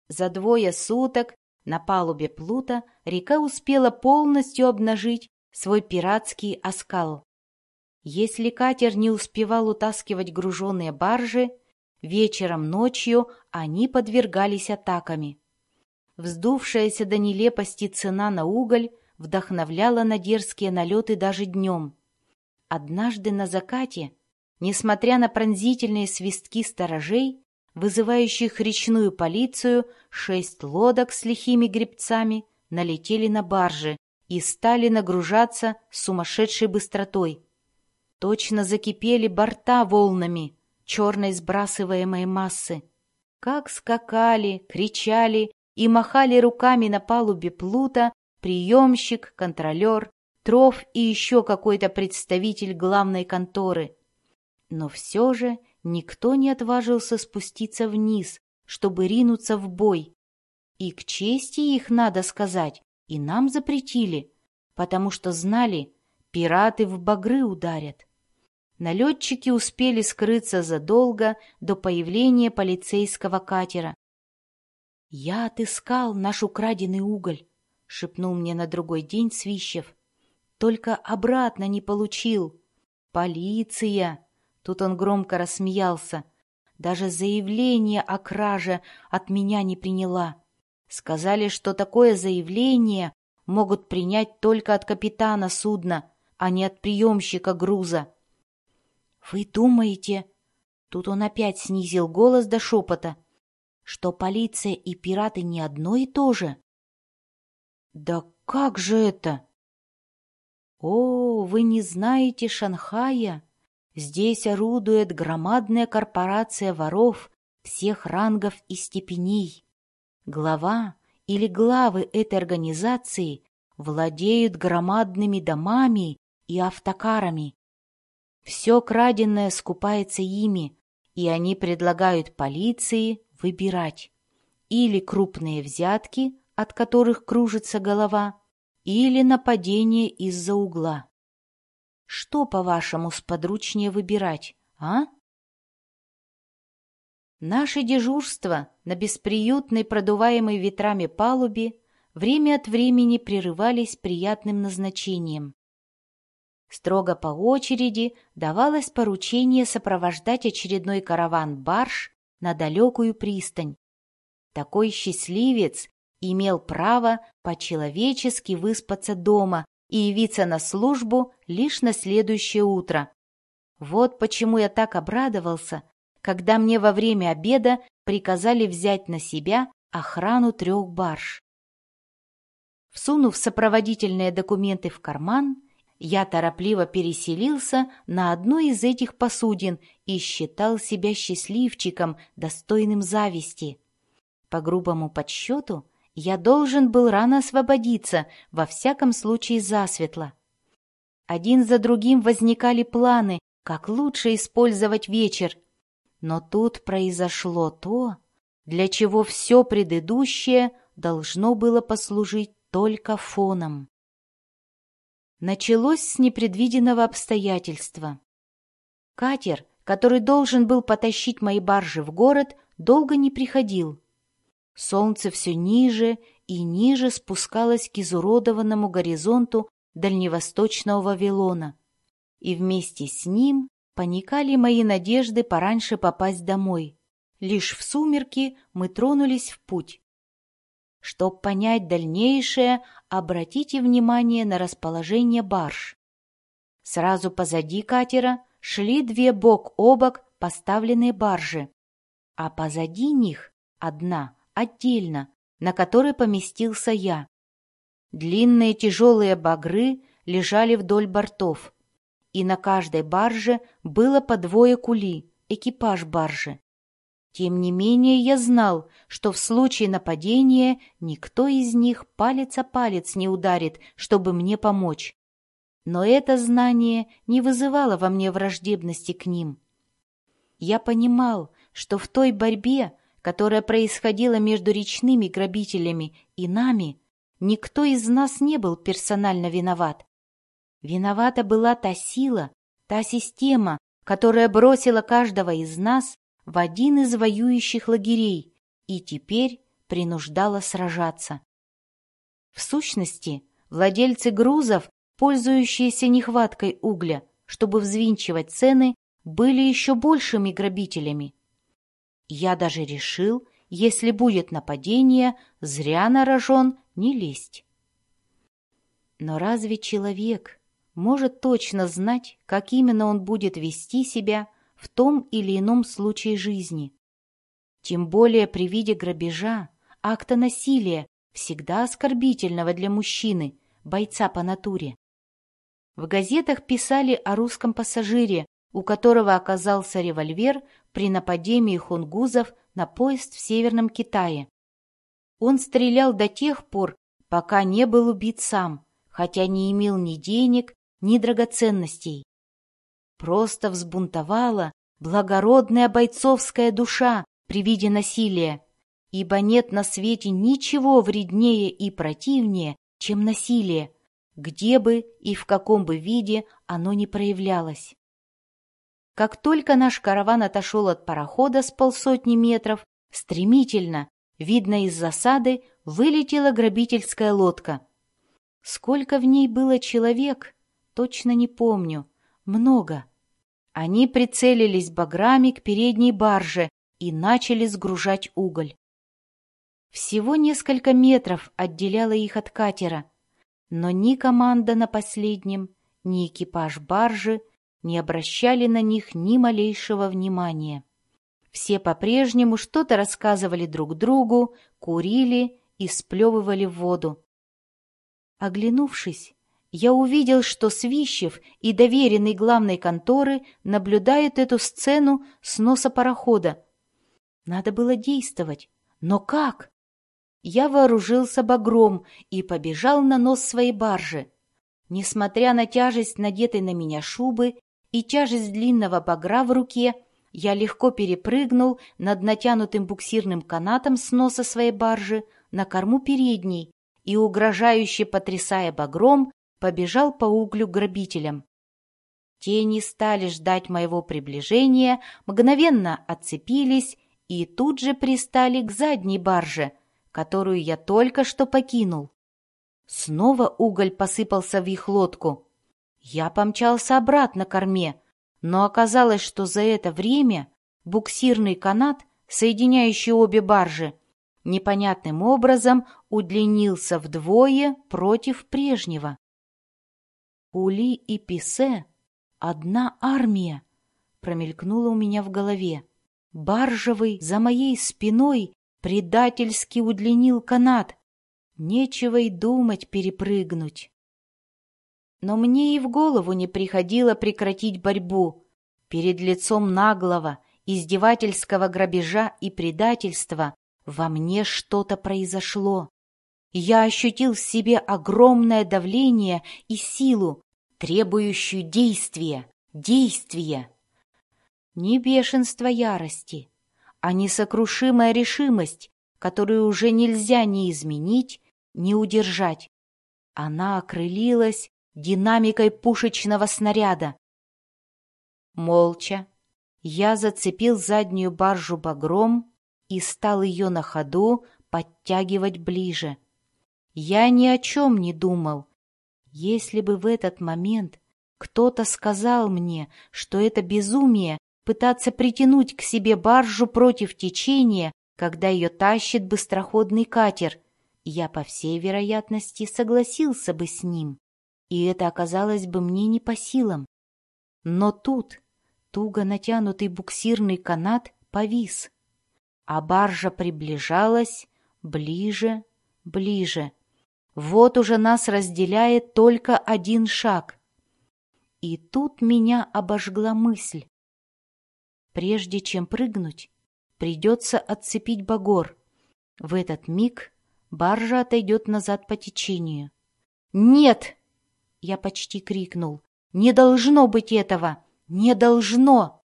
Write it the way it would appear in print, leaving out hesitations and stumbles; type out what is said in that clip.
За 2 суток на палубе Плута река успела полностью обнажить свой пиратский оскал. Если катер не успевал утаскивать груженные баржи, вечером, ночью они подвергались атаками. Вздувшаяся до нелепости цена на уголь вдохновляла на дерзкие налеты даже днем. Однажды на закате, несмотря на пронзительные свистки сторожей, вызывающих речную полицию, 6 лодок с лихими гребцами налетели на баржи и стали нагружаться с сумасшедшей быстротой. Точно закипели борта волнами черной сбрасываемой массы. Как скакали, кричали и махали руками на палубе Плута приемщик, контролер, Троф и еще какой-то представитель главной конторы. Но все же никто не отважился спуститься вниз, чтобы ринуться в бой. И к чести их, надо сказать, и нам запретили, потому что знали, пираты в багры ударят. Налетчики успели скрыться задолго до появления полицейского катера. «Я отыскал наш украденный уголь», — шепнул мне на другой день Свищев. «Только обратно не получил. Полиция!» Тут он громко рассмеялся. «Даже заявление о краже от меня не приняла. Сказали, что такое заявление могут принять только от капитана судна, а не от приемщика груза». «Вы думаете...» Тут он опять снизил голос до шепота, что полиция и пираты не одно и то же. «Да как же это?» «О, вы не знаете Шанхая? Здесь орудует громадная корпорация воров всех рангов и степеней. Глава или главы этой организации владеют громадными домами и автокарами. Все краденое скупается ими, и они предлагают полиции выбирать или крупные взятки, от которых кружится голова, или нападение из-за угла. Что, по-вашему, сподручнее выбирать, а?» Наши дежурства на бесприютной, продуваемой ветрами палубе время от времени прерывались приятным назначением. Строго по очереди давалось поручение сопровождать очередной караван барж на далекую пристань. Такой счастливец имел право по-человечески выспаться дома и явиться на службу лишь на следующее утро. Вот почему я так обрадовался, когда мне во время обеда приказали взять на себя охрану 3 барж. Всунув сопроводительные документы в карман, я торопливо переселился на одну из этих посудин и считал себя счастливчиком, достойным зависти. По грубому подсчету, я должен был рано освободиться, во всяком случае засветло. Один за другим возникали планы, как лучше использовать вечер. Но тут произошло то, для чего все предыдущее должно было послужить только фоном. Началось с непредвиденного обстоятельства. Катер, который должен был потащить мои баржи в город, долго не приходил. Солнце все ниже и ниже спускалось к изуродованному горизонту дальневосточного Вавилона, и вместе с ним паникали мои надежды пораньше попасть домой. Лишь в сумерки мы тронулись в путь. Чтоб понять дальнейшее, обратите внимание на расположение барж. Сразу позади катера шли 2 бок о бок поставленные баржи, а позади них одна отдельно, на которой поместился я. Длинные тяжелые багры лежали вдоль бортов, и на каждой барже было по 2 кули, экипаж баржи. Тем не менее я знал, что в случае нападения никто из них палец о палец не ударит, чтобы мне помочь. Но это знание не вызывало во мне враждебности к ним. Я понимал, что в той борьбе, которая происходила между речными грабителями и нами, никто из нас не был персонально виноват. Виновата была та сила, та система, которая бросила каждого из нас в один из воюющих лагерей и теперь принуждало сражаться. В сущности, владельцы грузов, пользующиеся нехваткой угля, чтобы взвинчивать цены, были еще большими грабителями. Я даже решил, если будет нападение, зря на рожон не лезть. Но разве человек может точно знать, как именно он будет вести себя в том или ином случае жизни? Тем более при виде грабежа, акта насилия, всегда оскорбительного для мужчины, бойца по натуре. В газетах писали о русском пассажире, у которого оказался револьвер при нападении хунгузов на поезд в Северном Китае. Он стрелял до тех пор, пока не был убит сам, хотя не имел ни денег, ни драгоценностей. Просто взбунтовала благородная бойцовская душа при виде насилия, ибо нет на свете ничего вреднее и противнее, чем насилие, где бы и в каком бы виде оно ни проявлялось. Как только наш караван отошел от парохода с 50 метров, стремительно, видно из засады, вылетела грабительская лодка. Сколько в ней было человек, точно не помню. Много. Они прицелились баграми к передней барже и начали сгружать уголь. Всего несколько метров отделяло их от катера, но ни команда на последнем, ни экипаж баржи не обращали на них ни малейшего внимания. Все по-прежнему что-то рассказывали друг другу, курили и сплевывали в воду. Оглянувшись, я увидел, что Свищев и доверенный главной конторы наблюдают эту сцену с носа парохода. Надо было действовать. Но как? Я вооружился багром и побежал на нос своей баржи. Несмотря на тяжесть надетой на меня шубы и тяжесть длинного багра в руке, я легко перепрыгнул над натянутым буксирным канатом с носа своей баржи на корму передней и, угрожающе потрясая багром, побежал по углю к грабителям. Те не стали ждать моего приближения, мгновенно отцепились и тут же пристали к задней барже, которую я только что покинул. Снова уголь посыпался в их лодку. Я помчался обратно к корме, но оказалось, что за это время буксирный канат, соединяющий обе баржи, непонятным образом удлинился вдвое против прежнего. Ули и Писе — одна армия, промелькнуло у меня в голове. Баржевый за моей спиной предательски удлинил канат. Нечего и думать перепрыгнуть. Но мне и в голову не приходило прекратить борьбу. Перед лицом наглого, издевательского грабежа и предательства во мне что-то произошло. Я ощутил в себе огромное давление и силу, требующую действия. Не бешенство ярости, а несокрушимая решимость, которую уже нельзя ни изменить, ни удержать. Она окрылилась динамикой пушечного снаряда. Молча я зацепил заднюю баржу багром и стал ее на ходу подтягивать ближе. Я ни о чем не думал. Если бы в этот момент кто-то сказал мне, что это безумие пытаться притянуть к себе баржу против течения, когда ее тащит быстроходный катер, я, по всей вероятности, согласился бы с ним, и это оказалось бы мне не по силам. Но тут туго натянутый буксирный канат повис, а баржа приближалась ближе. Вот уже нас разделяет только один шаг. И тут меня обожгла мысль. Прежде чем прыгнуть, придется отцепить багор. В этот миг баржа отойдет назад по течению. «Нет!» — я почти крикнул. «Не должно быть этого! Не должно!»